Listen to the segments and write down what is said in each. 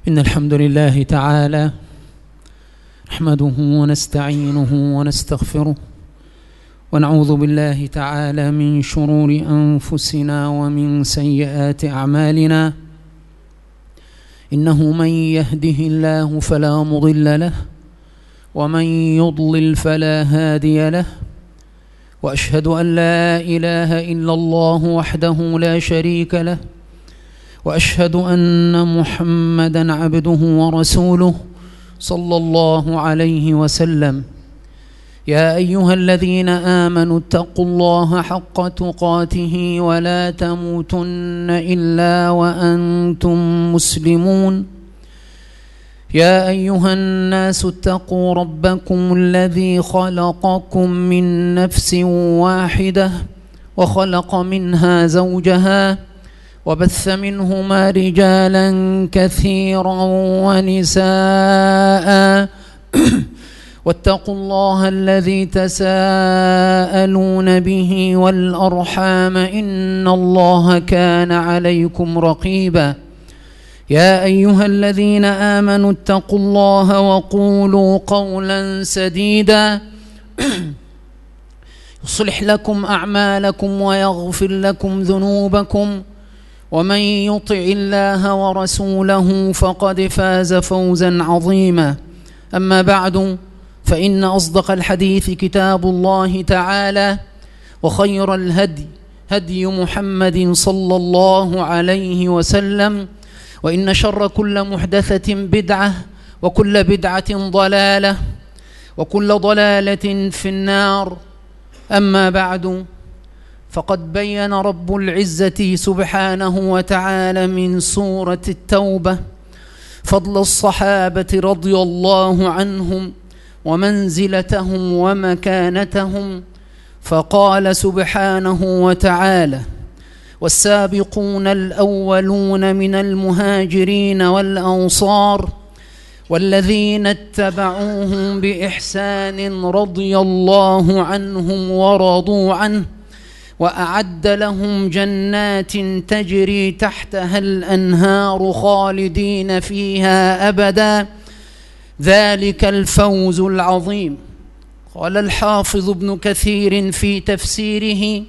إن الحمد لله تعالى نحمده ونستعينه ونستغفره ونعوذ بالله تعالى من شرور أنفسنا ومن سيئات أعمالنا. إنه من يهده الله فلا مضل له ومن يضلل فلا هادي له، وأشهد أن لا إله إلا الله وحده لا شريك له، وأشهد أن محمدًا عبده ورسوله صلى الله عليه وسلم. يا أيها الذين آمنوا اتقوا الله حق تقاته ولا تموتن إلا وأنتم مسلمون. يا أيها الناس اتقوا ربكم الذي خلقكم من نفس واحدة وخلق منها زوجها وبث منهما رجالا كثيرا ونساء واتقوا الله الذي تساءلون به والأرحام إن الله كان عليكم رقيبا. يا أيها الذين آمنوا اتقوا الله وقولوا قولا سديدا يصلح لكم أعمالكم ويغفر لكم ذنوبكم، ومن يطع الله ورسوله فقد فاز فوزا عظيما. أما بعد، فإن أصدق الحديث كتاب الله تعالى، وخير الهدي هدي محمد صلى الله عليه وسلم، وإن شر كل محدثة بدعة، وكل بدعة ضلالة، وكل ضلالة في النار. أما بعد، فقد بين رب العزة سبحانه وتعالى من سورة التوبة فضل الصحابة رضي الله عنهم ومنزلتهم ومكانتهم، فقال سبحانه وتعالى: والسابقون الأولون من المهاجرين والأنصار والذين اتبعوهم بإحسان رضي الله عنهم ورضوا عنه وأعد لهم جنات تجري تحتها الأنهار خالدين فيها أبدا، ذلك الفوز العظيم. قال الحافظ ابن كثير في تفسيره: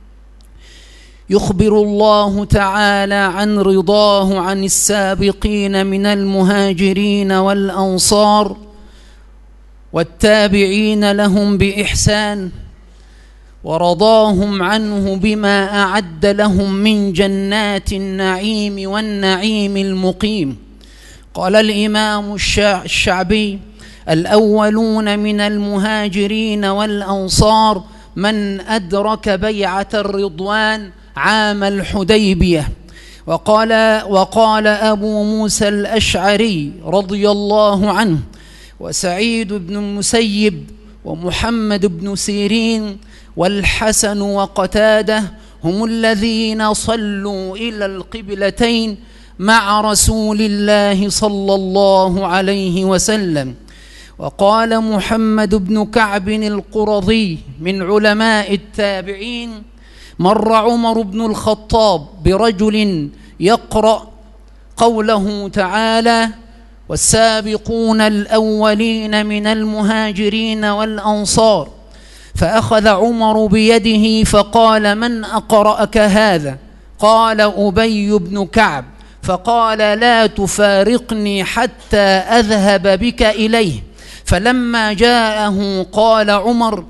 يخبر الله تعالى عن رضاه عن السابقين من المهاجرين والأنصار والتابعين لهم بإحسان، ورضاهم عنه بما أعد لهم من جنات النعيم والنعيم المقيم. قال الإمام الشعبي: الأولون من المهاجرين والأنصار من أدرك بيعة الرضوان عام الحديبية. وقال أبو موسى الأشعري رضي الله عنه وسعيد بن المسيب ومحمد بن سيرين والحسن وقتادة هم الذين صلوا إلى القبلتين مع رسول الله صلى الله عليه وسلم. وقال محمد بن كعب القرظي من علماء التابعين: مر عمر بن الخطاب برجل يقرأ قوله تعالى: والسابقون الأولين من المهاجرين والأنصار، فأخذ عمر بيده فقال: من أقرأك هذا؟ قال: أبي بن كعب. فقال: لا تفارقني حتى أذهب بك إليه. فلما جاءه قال عمر: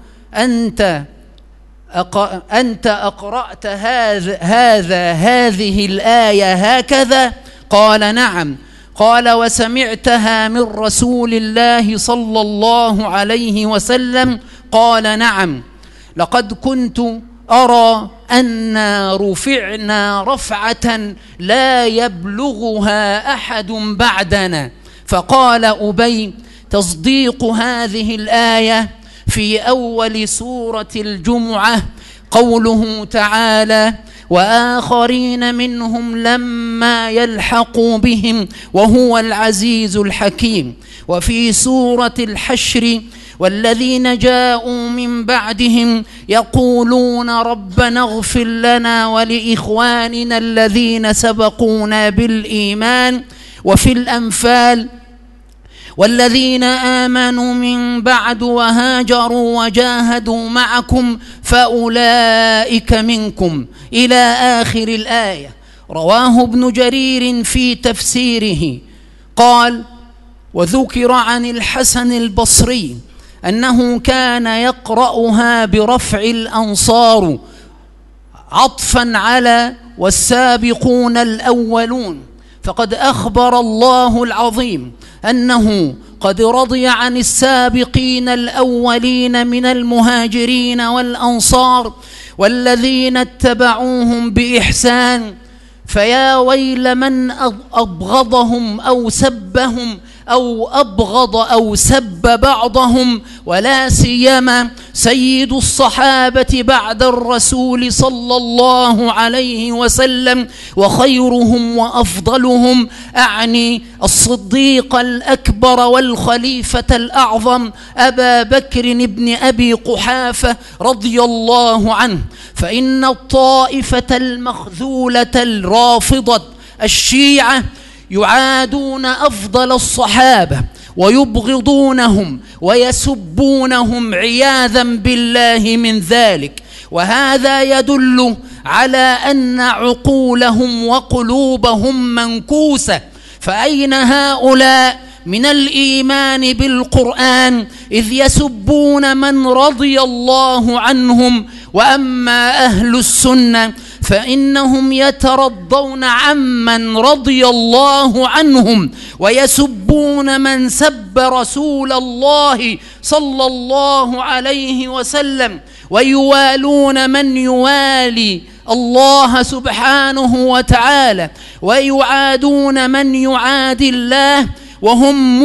أنت أقرأت هذه الآية هكذا؟ قال: نعم. قال: وسمعتها من رسول الله صلى الله عليه وسلم؟ قال: نعم. لقد كنت أرى أن رفعنا رفعة لا يبلغها أحد بعدنا. فقال أبي: تصديق هذه الآية في أول سورة الجمعة قوله تعالى: وآخرين منهم لما يلحقوا بهم وهو العزيز الحكيم. وفي سورة الحشر: والذين جاءوا من بعدهم يقولون ربنا اغفر لنا ولإخواننا الذين سبقونا بالإيمان وفي الأنفال: والذين آمنوا من بعد وهاجروا وجاهدوا معكم فأولئك منكم، إلى آخر الآية. رواه ابن جرير في تفسيره قال: وذكر عن الحسن البصري أنه كان يقرأها برفع الأنصار عطفا على والسابقون الأولون، فقد أخبر الله العظيم أنه قد رضي عن السابقين الأولين من المهاجرين والأنصار والذين اتبعوهم بإحسان، فيا ويل من أبغضهم أو سبهم أو أبغض أو سب بعضهم، ولا سيما سيد الصحابة بعد الرسول صلى الله عليه وسلم وخيرهم وأفضلهم، أعني الصديق الأكبر والخليفة الأعظم أبا بكر بن أبي قحافة رضي الله عنه. فإن الطائفة المخذولة الرافضة الشيعة يعادون أفضل الصحابة ويبغضونهم ويسبونهم عياذا بالله من ذلك، وهذا يدل على أن عقولهم وقلوبهم منكوسة. فأين هؤلاء من الإيمان بالقرآن إذ يسبون من رضي الله عنهم؟ وأما أهل السنة فإنهم يترضون عمن رضي الله عنهم ويسبون من سب رسول الله صلى الله عليه وسلم، ويوالون من يوالي الله سبحانه وتعالى، ويعادون من يعادي الله، وهم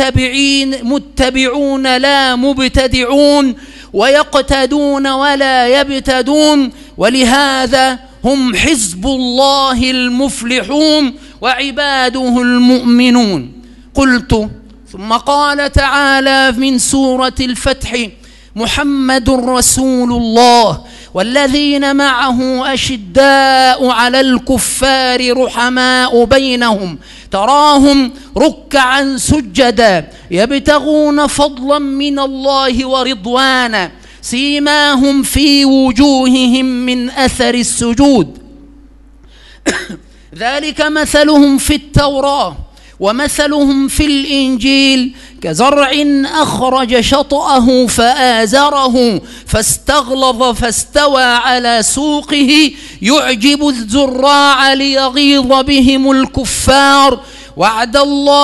متبعون لا مبتدعون، ويقتدون ولا يبتدون، ولهذا هم حزب الله المفلحون وعباده المؤمنون. قلت: ثم قال تعالى من سورة الفتح: محمد رسول الله والذين معه أشداء على الكفار رحماء بينهم تراهم ركعا سجدا يبتغون فضلا من الله ورضوانا سيماهم في وجوههم من أثر السجود ذلك مثلهم في التوراة ومثلهم في الإنجيل كزرع أخرج شطأه فآزره فاستغلظ فاستوى على سوقه يعجب الزراع ليغيظ بهم الكفار. وعد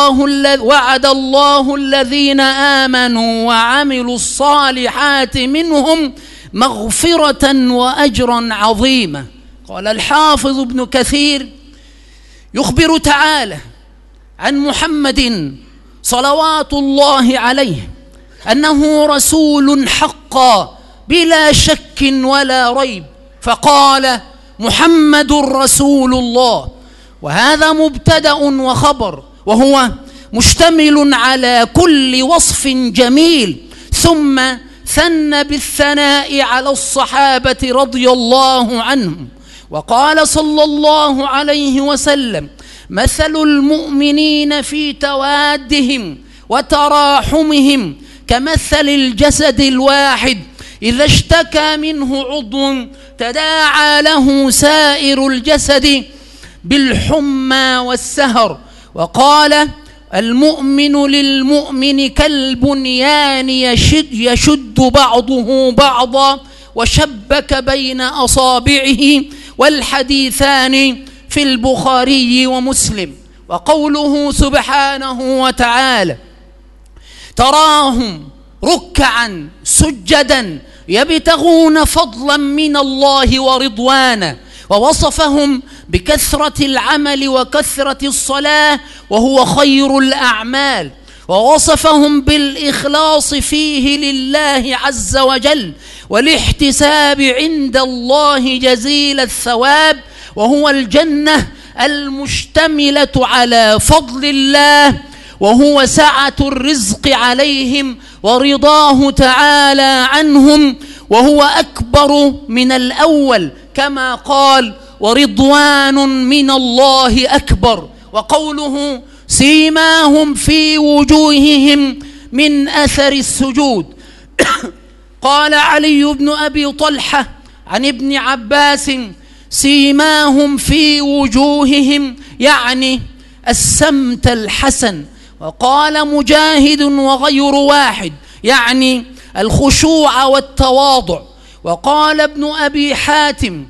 الله الذين آمنوا وعملوا الصالحات منهم مغفرة وأجرا عظيما. قال الحافظ ابن كثير: يخبر تعالى عن محمد صلوات الله عليه أنه رسول حقا بلا شك ولا ريب، فقال: محمد رسول الله، وهذا مبتدأ وخبر، وهو مشتمل على كل وصف جميل، ثم ثنى بالثناء على الصحابة رضي الله عنهم، وقال صلى الله عليه وسلم: مثل المؤمنين في توادهم وتراحمهم كمثل الجسد الواحد إذا اشتكى منه عضو تداعى له سائر الجسد بالحمى والسهر. وقال: المؤمن للمؤمن كالبنيان يشد بعضه بعضا وشبك بين أصابعه، والحديثان في البخاري ومسلم. وقوله سبحانه وتعالى: تراهم ركعا سجدا يبتغون فضلا من الله ورضوانا، ووصفهم بكثرة العمل وكثرة الصلاة وهو خير الأعمال، ووصفهم بالإخلاص فيه لله عز وجل والاحتساب عند الله جزيل الثواب، وهو الجنة المشتملة على فضل الله، وهو سعة الرزق عليهم ورضاه تعالى عنهم، وهو أكبر من الأول كما قال: ورضوان من الله أكبر. وقوله سيماهم في وجوههم من أثر السجود. قال علي بن أبي طلحة عن ابن عباس: سيماهم في وجوههم يعني السمت الحسن. وقال مجاهد وغير واحد يعني الخشوع والتواضع. وقال ابن أبي حاتم: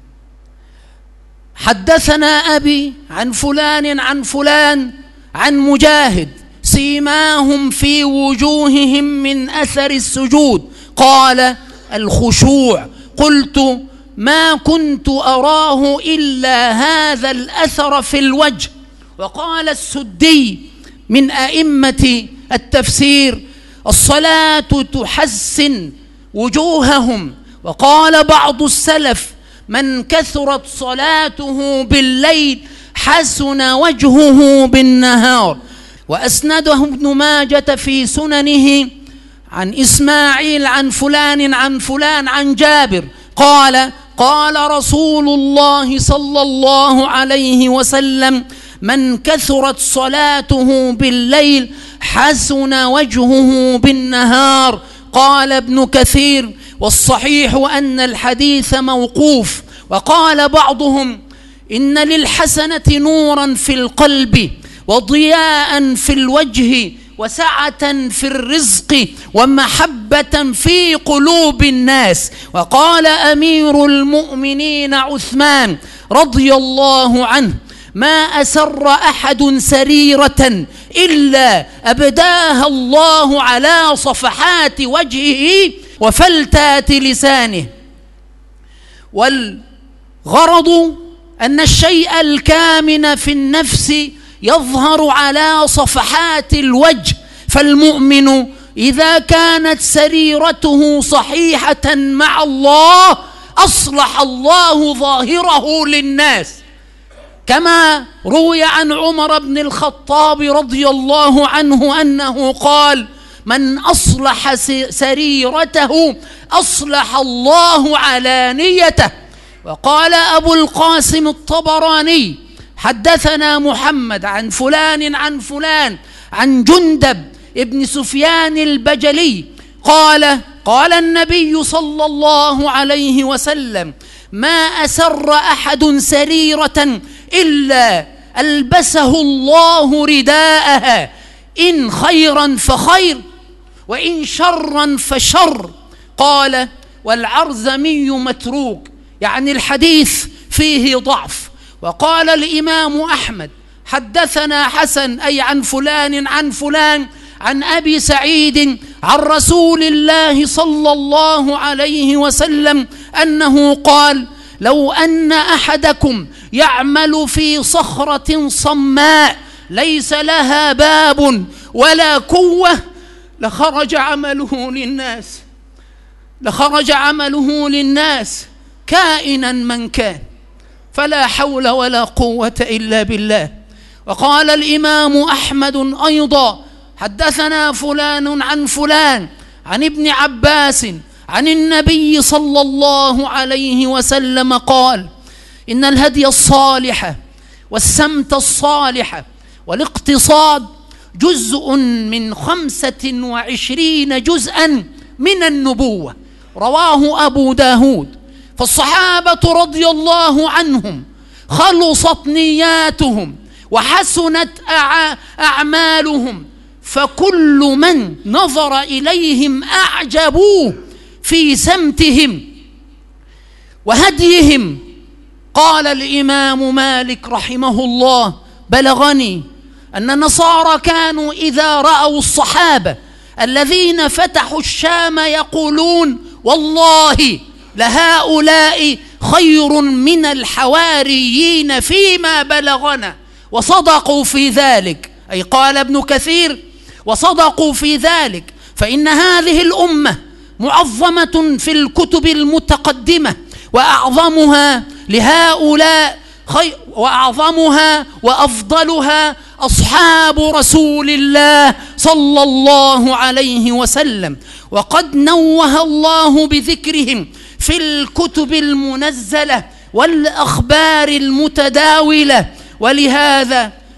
حدثنا أبي عن فلان عن فلان عن مجاهد: سيماهم في وجوههم من أثر السجود، قال الخشوع. قلت: ما كنت أراه إلا هذا الأثر في الوجه. وقال السدي من أئمة التفسير: الصلاة تحسن وجوههم. وقال بعض السلف: من كثرت صلاته بالليل حسن وجهه بالنهار. وأسنده ابن ماجة في سننه عن إسماعيل عن فلان عن فلان عن جابر قال: قال رسول الله صلى الله عليه وسلم: من كثرت صلاته بالليل حسن وجهه بالنهار. قال ابن كثير: والصحيح أن الحديث موقوف. وقال بعضهم: إن للحسنة نورا في القلب وضياء في الوجه وسعة في الرزق ومحبة في قلوب الناس. وقال أمير المؤمنين عثمان رضي الله عنه: ما أسر أحد سريرة إلا أبداها الله على صفحات وجهه وفلتات لسانه. والغرض أن الشيء الكامن في النفس يظهر على صفحات الوجه، فالمؤمن إذا كانت سريرته صحيحة مع الله أصلح الله ظاهره للناس، كما روي عن عمر بن الخطاب رضي الله عنه أنه قال: من أصلح سريرته أصلح الله علانيته. وقال أبو القاسم الطبراني: حدثنا محمد عن فلان عن فلان عن جندب ابن سفيان البجلي قال النبي صلى الله عليه وسلم: ما أسر أحد سريرة إلا ألبسه الله رداءها، إن خيرا فخير وإن شرا فشر. قال: والعرزمي متروك، يعني الحديث فيه ضعف. وقال الإمام أحمد: حدثنا حسن أي عن فلان عن فلان عن أبي سعيد عن رسول الله صلى الله عليه وسلم أنه قال: لو أن أحدكم يعمل في صخرة صماء ليس لها باب ولا قوة لخرج عمله للناس كائنا من كان، فلا حول ولا قوة إلا بالله. وقال الإمام أحمد أيضا: حدثنا فلان عن فلان عن ابن عباس عن النبي صلى الله عليه وسلم قال: إن الهدي الصالح والسمت الصالح والاقتصاد جزء من 25 جزءا من النبوة. رواه أبو داود. فالصحابة رضي الله عنهم خلصت نياتهم وحسنت أعمالهم، فكل من نظر إليهم أعجبوه في سمتهم وهديهم. قال الإمام مالك رحمه الله: بلغني أن النصارى كانوا إذا رأوا الصحابة الذين فتحوا الشام يقولون: والله لهؤلاء خير من الحواريين فيما بلغنا. وصدقوا في ذلك، أي قال ابن كثير: وصدقوا في ذلك، فإن هذه الأمة معظمة في الكتب المتقدمة، وأعظمها لهؤلاء وأعظمها وأفضلها أصحاب رسول الله صلى الله عليه وسلم، وقد نوه الله بذكرهم في الكتب المنزلة والأخبار المتداولة. ولهذا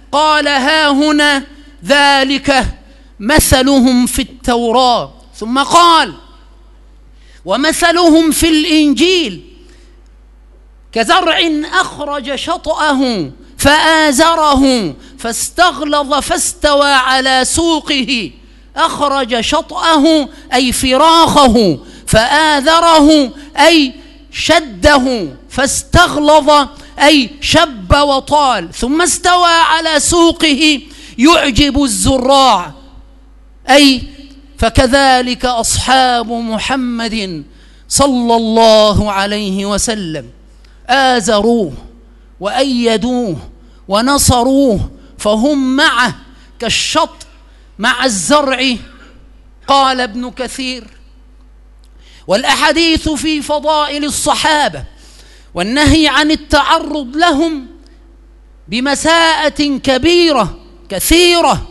قال: ها هنا ذلك مثلهم في التوراة. ثم قال: ومثلهم في الإنجيل كزرع أخرج شطأه فآزره فاستغلظ فاستوى على سوقه. أخرج شطأه أي فراخه، فآذره أي شده، فاستغلظ أي شب وطال، ثم استوى على سوقه يعجب الزراع. أي فكذلك أصحاب محمد صلى الله عليه وسلم آزروه وأيدوه ونصروه، فهم معه كالشط مع الزرع. قال ابن كثير: والأحاديث في فضائل الصحابة والنهي عن التعرض لهم بمساءة كبيرة كثيرة،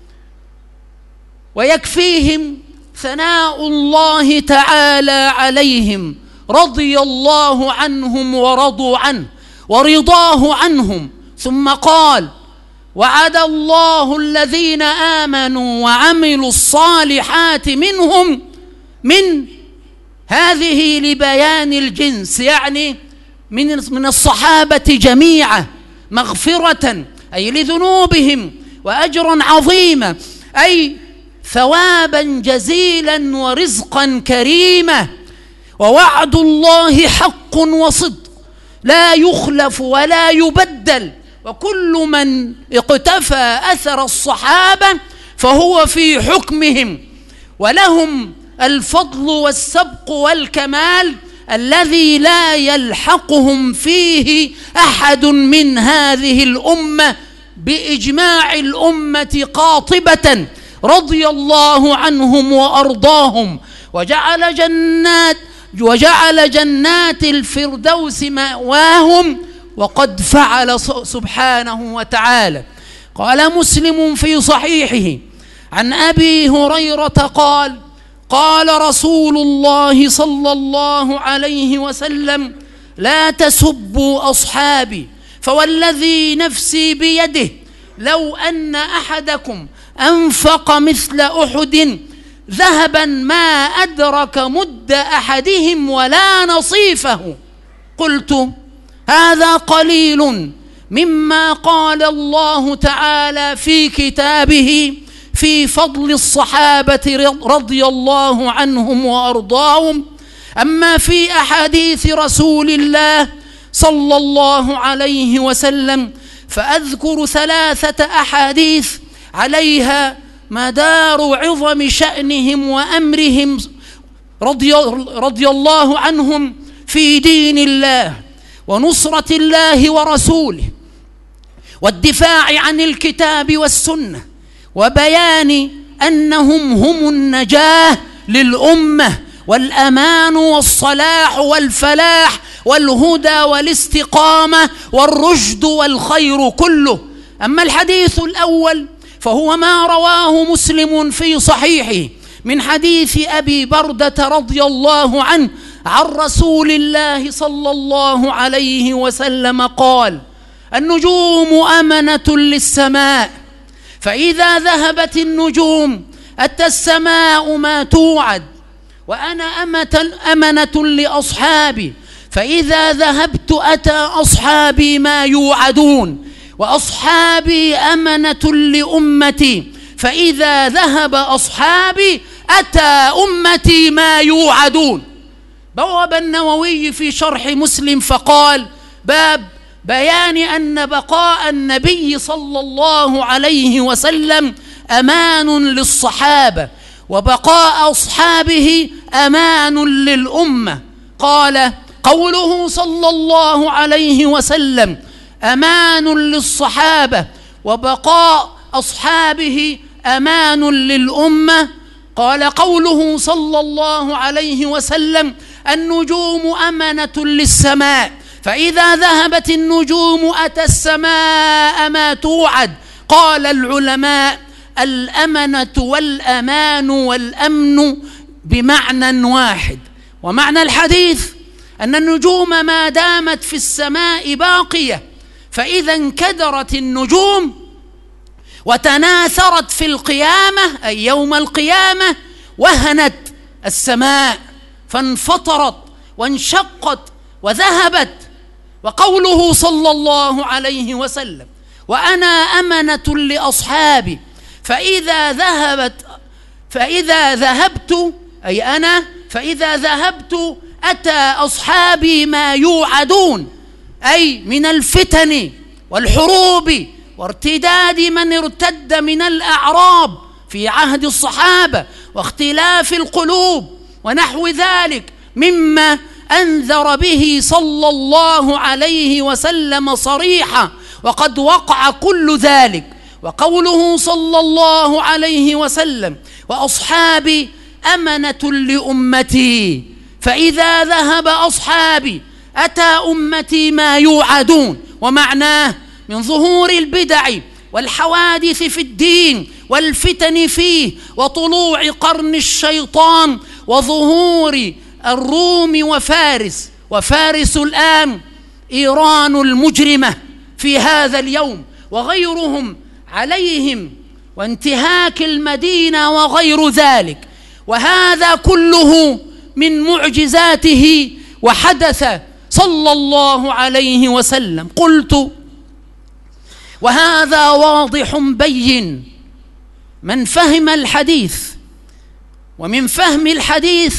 ويكفيهم ثناء الله تعالى عليهم رضي الله عنهم ورضوا عنه ورضاه عنهم. ثم قال: وعد الله الذين آمنوا وعملوا الصالحات منهم، من هذه لبيان الجنس، يعني من الصحابة جميعا، مغفرة أي لذنوبهم، وأجرا عظيما أي ثوابا جزيلا ورزقا كريما. ووعد الله حق وصدق لا يخلف ولا يبدل، وكل من اقتفى أثر الصحابة فهو في حكمهم، ولهم الفضل والسبق والكمال الذي لا يلحقهم فيه أحد من هذه الأمة بإجماع الأمة قاطبة، رضي الله عنهم وأرضاهم، وجعل جنات الفردوس مأواهم، وقد فعل سبحانه وتعالى. قال مسلم في صحيحه عن أبي هريرة قال: قال رسول الله صلى الله عليه وسلم: لا تسبوا أصحابي، فوالذي نفسي بيده لو أن أحدكم أنفق مثل أحد ذهبا ما أدرك مد أحدهم ولا نصيفه. قلت: هذا قليل مما قال الله تعالى في كتابه في فضل الصحابة رضي الله عنهم وأرضاهم. أما في أحاديث رسول الله صلى الله عليه وسلم فأذكر 3 أحاديث عليها مدار عظم شأنهم وأمرهم رضي الله عنهم في دين الله ونصرة الله ورسوله، والدفاع عن الكتاب والسنة، وبيان أنهم هم النجاة للأمة والأمان والصلاح والفلاح والهدى والاستقامة والرشد والخير كله. أما الحديث الأول فهو ما رواه مسلم في صحيحه من حديث أبي بردة رضي الله عنه عن رسول الله صلى الله عليه وسلم قال: النجوم أمنة للسماء، فإذا ذهبت النجوم أتى السماء ما توعد، وأنا أمنة لأصحابي، فإذا ذهبت أتى أصحابي ما يوعدون، وأصحابي أمنة لأمتي، فإذا ذهب أصحابي أتى أمتي ما يوعدون. بواب النووي في شرح مسلم فقال: باب بيان أن بقاء النبي صلى الله عليه وسلم أمان للصحابة، وبقاء أصحابه أمان للأمة. قال: قوله صلى الله عليه وسلم أمان للصحابة وبقاء أصحابه أمان للأمة. قال: قوله صلى الله عليه وسلم النجوم أمنة للسماء، فإذا ذهبت النجوم أتى السماء ما توعد. قال العلماء: الأمنة والأمان والأمن بمعنى واحد. ومعنى الحديث أن النجوم ما دامت في السماء باقية، فإذا انكدرت النجوم وتناثرت في القيامة أي يوم القيامة وهنت السماء فانفطرت وانشقت وذهبت. وقوله صلى الله عليه وسلم: وأنا أمنة لأصحابي فإذا ذهبت أتى أصحابي ما يوعدون، أي من الفتن والحروب وارتداد من ارتد من الأعراب في عهد الصحابة واختلاف القلوب ونحو ذلك مما أنذر به صلى الله عليه وسلم صريحا، وقد وقع كل ذلك. وقوله صلى الله عليه وسلم: وأصحابي أمنة لأمتي فإذا ذهب أصحابي أتى أمتي ما يوعدون. ومعناه من ظهور البدع والحوادث في الدين والفتن فيه وطلوع قرن الشيطان وظهور الروم وفارس الآن إيران المجرمة في هذا اليوم وغيرهم عليهم وانتهاك المدينة وغير ذلك، وهذا كله من معجزاته وحدث صلى الله عليه وسلم. قلت: وهذا واضح بين من فهم الحديث، ومن فهم الحديث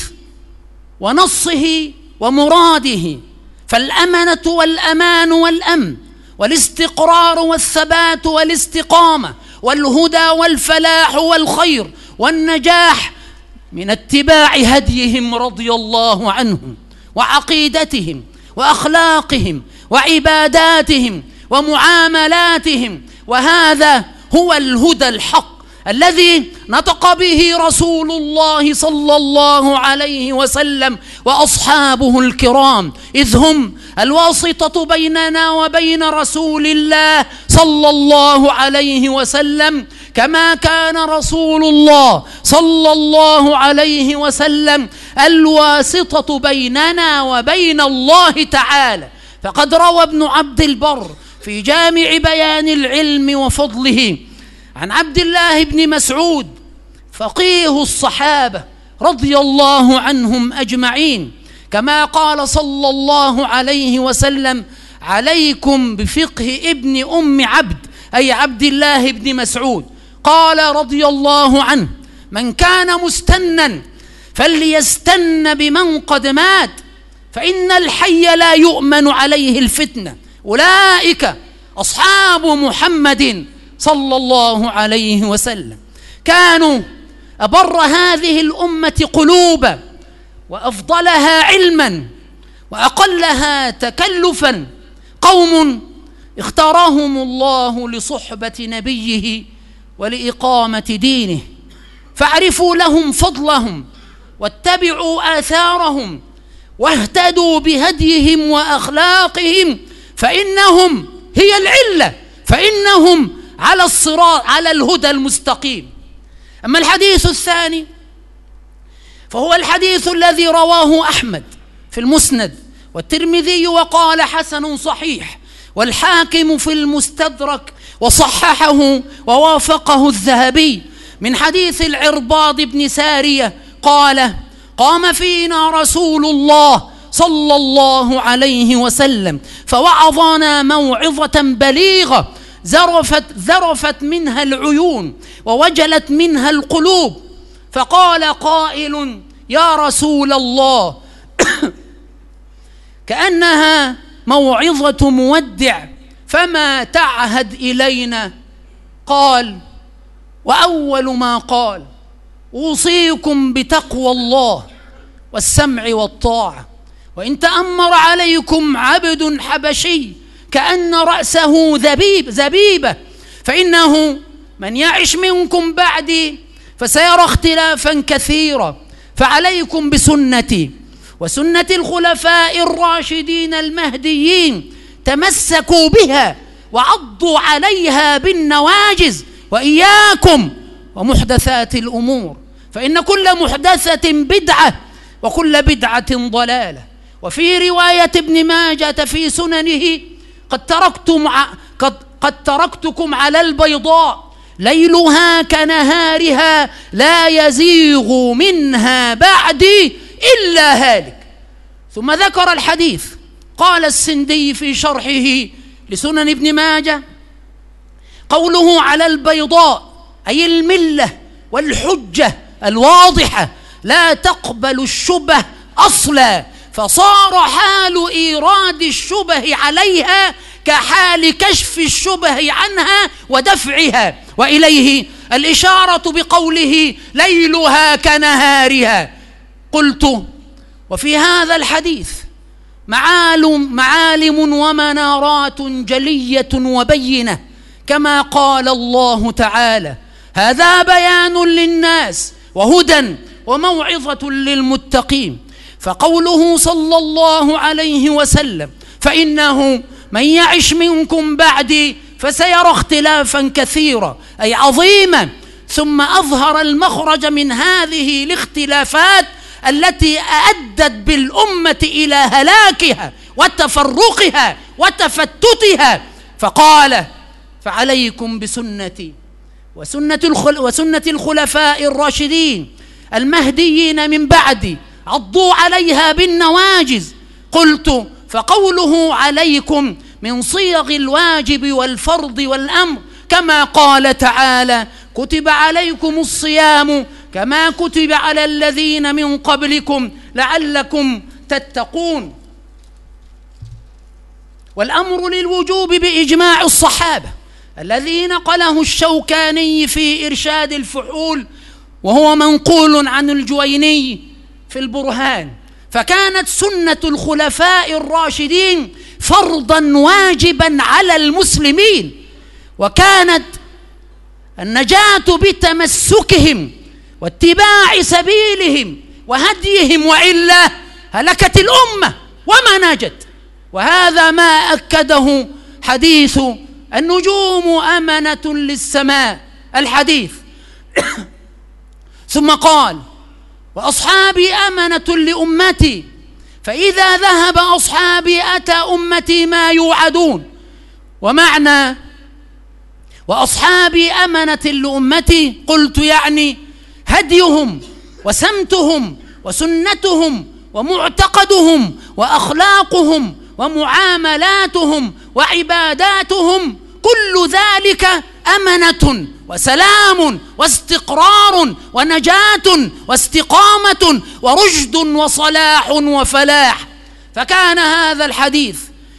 ونصه ومراده فالأمنة والأمان والأمن والاستقرار والثبات والاستقامة والهدى والفلاح والخير والنجاح من اتباع هديهم رضي الله عنهم وعقيدتهم وأخلاقهم وعباداتهم ومعاملاتهم. وهذا هو الهدى الحق الذي نطق به رسول الله صلى الله عليه وسلم وأصحابه الكرام، إذ هم الواسطة بيننا وبين رسول الله صلى الله عليه وسلم، كما كان رسول الله صلى الله عليه وسلم الواسطة بيننا وبين الله تعالى. فقد روى ابن عبد البر في جامع بيان العلم وفضله عن عبد الله بن مسعود فقيه الصحابة رضي الله عنهم أجمعين، كما قال صلى الله عليه وسلم: عليكم بفقه ابن أم عبد، أي عبد الله بن مسعود. قال رضي الله عنه: من كان مستنا فليستن بمن قد مات، فإن الحي لا يؤمن عليه الفتنة. أولئك أصحاب محمد صلى الله عليه وسلم، كانوا أبر هذه الأمة قلوبا وأفضلها علما وأقلها تكلفا، قوم اختارهم الله لصحبة نبيه ولإقامة دينه، فاعرفوا لهم فضلهم واتبعوا آثارهم واهتدوا بهديهم وأخلاقهم، فإنهم هي العلة، فإنهم على الصراط على الهدى المستقيم. أما الحديث الثاني فهو الحديث الذي رواه أحمد في المسند والترمذي وقال حسن صحيح، والحاكم في المستدرك وصححه ووافقه الذهبي، من حديث العرباض بن سارية قال: قام فينا رسول الله صلى الله عليه وسلم فوعظنا موعظة بليغة ذرفت منها العيون ووجلت منها القلوب، فقال قائل: يا رسول الله كأنها موعظة مودع، فما تعهد إلينا؟ قال: وأول ما قال: أوصيكم بتقوى الله والسمع والطاعة، وإن تأمر عليكم عبد حبشي كأن رأسه زبيبة، فإنه من يعش منكم بعدي فسيرى اختلافا كثيرا، فعليكم بسنتي وسنة الخلفاء الراشدين المهديين، تمسكوا بها وعضوا عليها بالنواجذ، وإياكم ومحدثات الأمور، فإن كل محدثة بدعة وكل بدعة ضلالة. وفي رواية ابن ماجة في سننه: قد تركتكم على البيضاء ليلها كنهارها لا يزيغ منها بعدي إلا هالك. ثم ذكر الحديث. قال السندي في شرحه لسنن ابن ماجه: قوله على البيضاء أي الملة والحجة الواضحة لا تقبل الشبه أصلا، فصار حال إيراد الشبه عليها كحال كشف الشبه عنها ودفعها، وإليه الإشارة بقوله ليلها كنهارها. قلت: وفي هذا الحديث معالم ومنارات جلية وبينة، كما قال الله تعالى: هذا بيان للناس وهدى وموعظة للمتقين. فقوله صلى الله عليه وسلم: فإنه من يعش منكم بعدي فسيرى اختلافا كثيرا، أي عظيما. ثم أظهر المخرج من هذه الاختلافات التي أدت بالأمة إلى هلاكها وتفرقها وتفتتها، فقال: فعليكم بسنتي وسنة الخلفاء الراشدين المهديين من بعدي، عضوا عليها بالنواجذ. قلت: فقوله عليكم من صيغ الواجب والفرض والأمر، كما قال تعالى: كتب عليكم الصيام كما كتب على الذين من قبلكم لعلكم تتقون. والأمر للوجوب بإجماع الصحابة الذي نقله الشوكاني في إرشاد الفحول، وهو منقول عن الجويني في البرهان. فكانت سنة الخلفاء الراشدين فرضا واجبا على المسلمين، وكانت النجاة بتمسكهم واتباع سبيلهم وهديهم، وإلا هلكت الأمة وما نجت. وهذا ما أكده حديث النجوم أمنة للسماء الحديث. ثم قال: وأصحابي أمنة لأمتي، فإذا ذهب أصحابي أتى أمتي ما يوعدون. ومعنى وأصحابي أمنة لأمتي قلت يعني هديهم وسمتهم وسنتهم ومعتقدهم وأخلاقهم ومعاملاتهم وعباداتهم، كل ذلك أمنة وسلام واستقرار ونجاة واستقامة ورشد وصلاح وفلاح. فكان هذا الحديث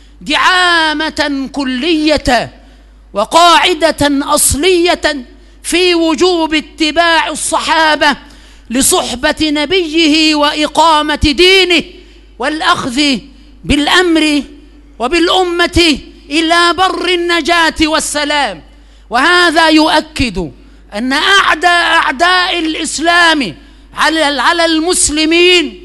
دعامة كلية وقاعدة أصلية في وجوب اتباع الصحابة لصحبة نبيه وإقامة دينه والأخذ بالأمر وبالأمة إلى بر النجاة والسلام. وهذا يؤكد أن أعداء الإسلام على المسلمين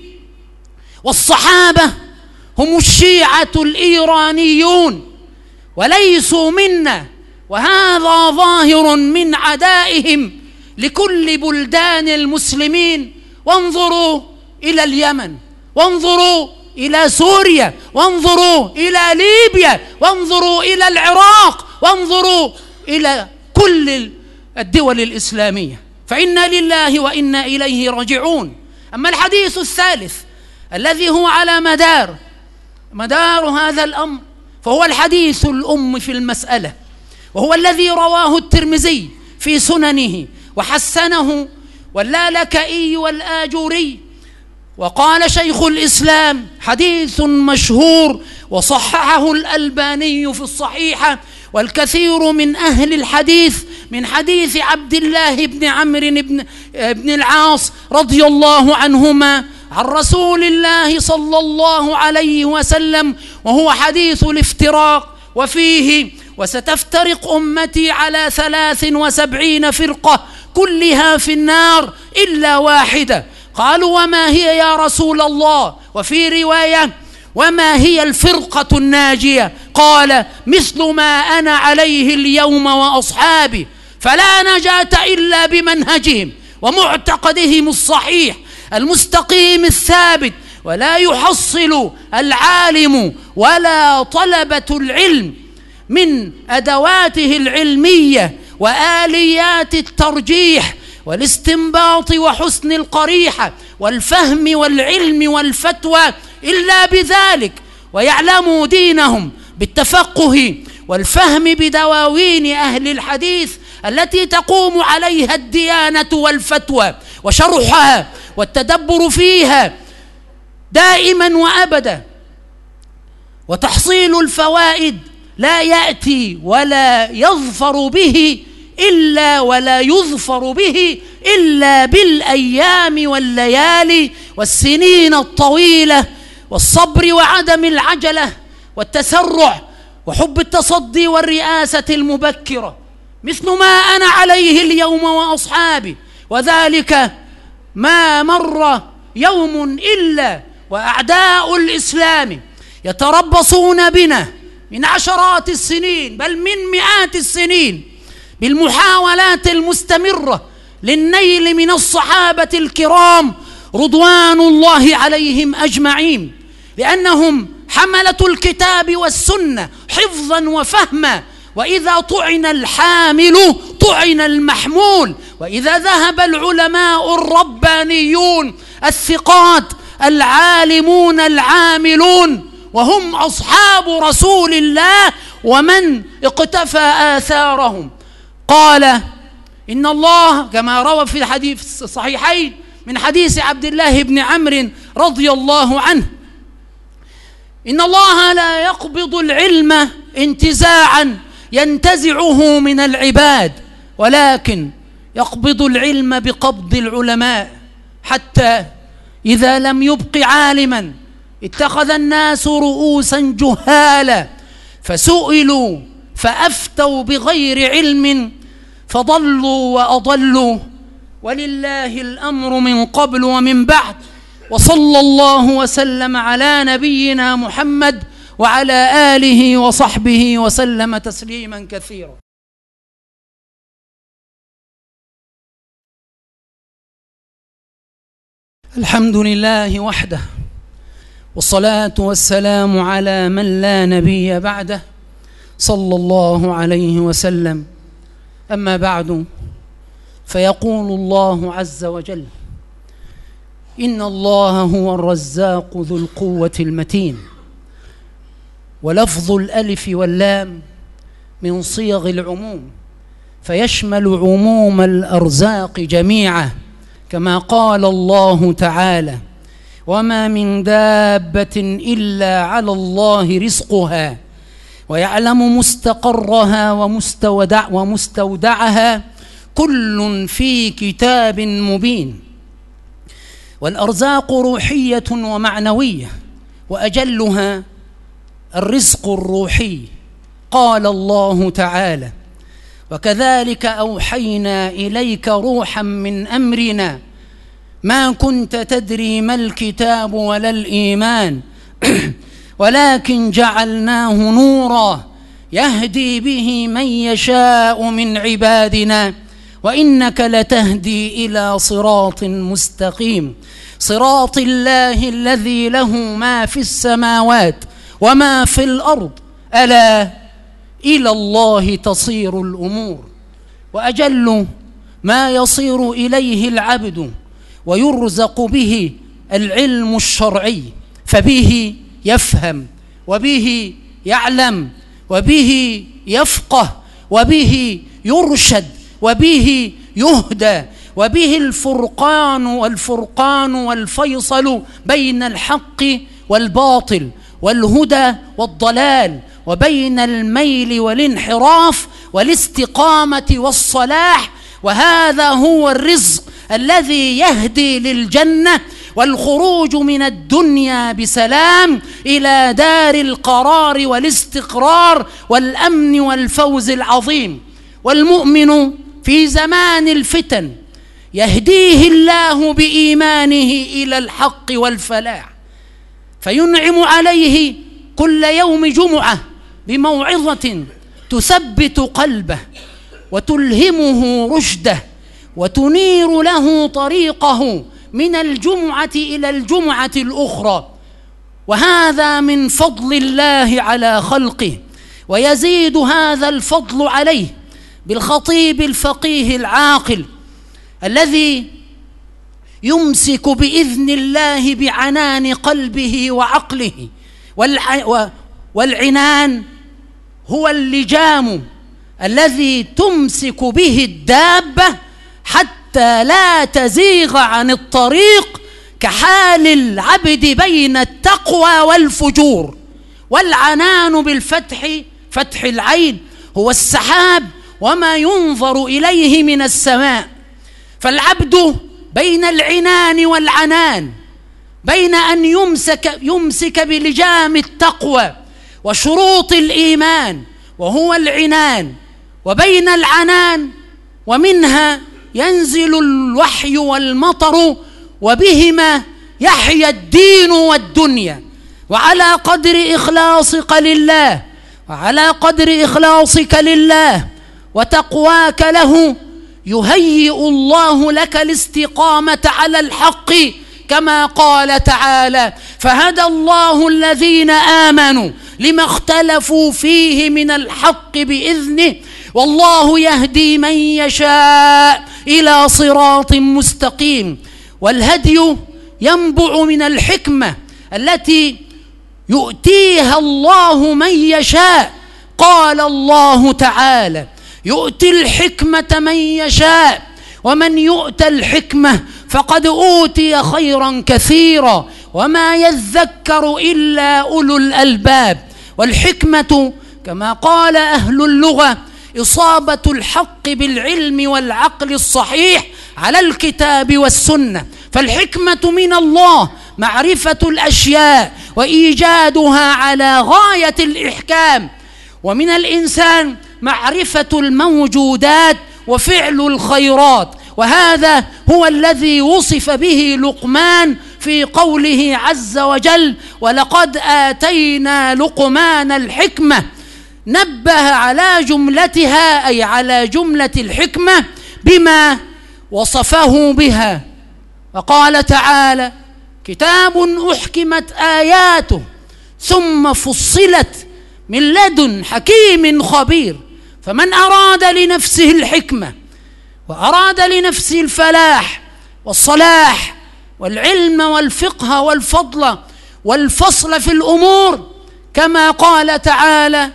والصحابة هم الشيعة الإيرانيون وليسوا منا، وهذا ظاهر من عدائهم لكل بلدان المسلمين. وانظروا إلى اليمن، وانظروا إلى سوريا، وانظروا إلى ليبيا، وانظروا إلى العراق، وانظروا إلى كل الدول الإسلامية، فإنا لله وإنا إليه راجعون. أما الحديث الثالث الذي هو على مدار هذا الأمر، فهو الحديث الأم في المسألة، وهو الذي رواه الترمذي في سننه وحسنه واللالكائي والآجوري. وقال شيخ الإسلام: حديث مشهور، وصححه الألباني في الصحيحة والكثير من أهل الحديث من حديث عبد الله بن عمرو بن العاص رضي الله عنهما عن رسول الله صلى الله عليه وسلم، وهو حديث الافتراق، وفيه: وستفترق أمتي على 73 فرقة كلها في النار إلا واحدة. قالوا: وما هي يا رسول الله؟ وفي رواية: وما هي الفرقة الناجية؟ قال: مثل ما أنا عليه اليوم وأصحابي. فلا نجاة إلا بمنهجهم ومعتقدهم الصحيح المستقيم الثابت، ولا يحصل العالم ولا طلبة العلم من أدواته العلمية وآليات الترجيح والاستنباط وحسن القريحة والفهم والعلم والفتوى إلا بذلك، ويعلموا دينهم بالتفقه والفهم بدواوين أهل الحديث التي تقوم عليها الديانة والفتوى وشرحها والتدبر فيها دائما وأبدا. وتحصيل الفوائد لا يأتي ولا يظفر به إلا بالأيام والليالي والسنين الطويلة والصبر وعدم العجلة والتسرع وحب التصدي والرئاسة المبكرة، مثل ما أنا عليه اليوم وأصحابي. وذلك ما مر يوم إلا وأعداء الإسلام يتربصون بنا من عشرات السنين بل من مئات السنين بالمحاولات المستمرة للنيل من الصحابة الكرام رضوان الله عليهم أجمعين، لأنهم حملة الكتاب والسنة حفظا وفهما. وإذا طعن الحامل طعن المحمول، وإذا ذهب العلماء الربانيون الثقات العالمون العاملون وهم أصحاب رسول الله ومن اقتفى آثارهم. قال إن الله كما روى في الحديث الصحيحين من حديث عبد الله بن عمرو رضي الله عنه: إن الله لا يقبض العلم انتزاعا ينتزعه من العباد، ولكن يقبض العلم بقبض العلماء، حتى إذا لم يبق عالما اتخذ الناس رؤوسا جهالا فسئلوا فأفتوا بغير علم فضلوا وأضلوا، ولله الأمر من قبل ومن بعد. وصلى الله وسلم على نبينا محمد وعلى آله وصحبه وسلم تسليما كثيرا. الحمد لله وحده، والصلاة والسلام على من لا نبي بعده، صلى الله عليه وسلم. أما بعد، فيقول الله عز وجل: إن الله هو الرزاق ذو القوة المتين. ولفظ الألف واللام من صيغ العموم، فيشمل عموم الأرزاق جميعا، كما قال الله تعالى: وما من دابة إلا على الله رزقها ويعلم مستقرها ومستودعها كل في كتاب مبين. والأرزاق روحية ومعنوية، وأجلها الرزق الروحي. قال الله تعالى: وكذلك أوحينا إليك روحا من أمرنا ما كنت تدري ما الكتاب ولا الإيمان ولكن جعلناه نورا يهدي به من يشاء من عبادنا وإنك لتهدي إلى صراط مستقيم، صراط الله الذي له ما في السماوات وما في الأرض، ألا إلى الله تصير الأمور. وأجل ما يصير إليه العبد ويرزق به العلم الشرعي، فبه يفهم وبه يعلم وبه يفقه وبه يرشد وبه يهدى، وبه الفرقان والفيصل بين الحق والباطل والهدى والضلال، وبين الميل والانحراف والاستقامة والصلاح. وهذا هو الرزق الذي يهدي للجنة والخروج من الدنيا بسلام إلى دار القرار والاستقرار والأمن والفوز العظيم. والمؤمن في زمان الفتن يهديه الله بإيمانه إلى الحق والفلاح، فينعم عليه كل يوم جمعة بموعظة تثبت قلبه وتلهمه رشده وتنير له طريقه من الجمعة إلى الجمعة الأخرى. وهذا من فضل الله على خلقه، ويزيد هذا الفضل عليه بالخطيب الفقيه العاقل الذي يمسك بإذن الله بعنان قلبه وعقله، والعنان هو اللجام الذي تمسك به الدابة حتى لا تزيغ عن الطريق، كحال العبد بين التقوى والفجور. والعنان بالفتح، فتح العين، هو السحاب وما ينظر إليه من السماء. فالعبد بين العنان والعنان، بين أن يمسك بلجام التقوى وشروط الإيمان وهو العنان، وبين العنان ومنها ينزل الوحي والمطر، وبهما يحيا الدين والدنيا. وعلى قدر إخلاصك لله، وعلى قدر إخلاصك لله وتقواك له، يهيئ الله لك الاستقامة على الحق، كما قال تعالى: فهدى الله الذين آمنوا لما اختلفوا فيه من الحق بإذنه، والله يهدي من يشاء إلى صراط مستقيم. والهدي ينبع من الحكمة التي يؤتيها الله من يشاء. قال الله تعالى: يؤتي الحكمة من يشاء، ومن يؤت الحكمة فقد أوتي خيرا كثيرا، وما يذكر إلا أولو الألباب. والحكمة كما قال أهل اللغة إصابة الحق بالعلم والعقل الصحيح على الكتاب والسنة. فالحكمة من الله معرفة الأشياء وإيجادها على غاية الإحكام، ومن الإنسان معرفة الموجودات وفعل الخيرات. وهذا هو الذي وصف به لقمان في قوله عز وجل: ولقد آتينا لقمان الحكمة. نبه على جملتها، أي على جملة الحكمة، بما وصفه بها. وقال تعالى: كتاب أحكمت آياته ثم فصلت من لدن حكيم خبير. فمن أراد لنفسه الحكمة وأراد لنفسه الفلاح والصلاح والعلم والفقه والفضل والفصل في الأمور، كما قال تعالى: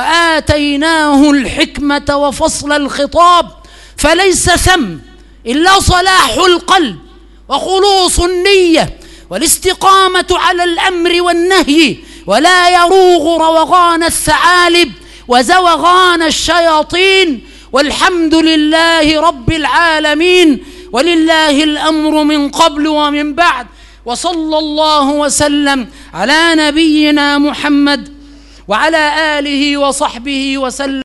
وآتيناه الحكمة وفصل الخطاب، فليس ثم إلا صلاح القلب وخلوص النية والاستقامة على الأمر والنهي، ولا يروغ روغان الثعالب وزوغان الشياطين. والحمد لله رب العالمين، ولله الأمر من قبل ومن بعد. وصلى الله وسلم على نبينا محمد وعلى آله وصحبه وسلم.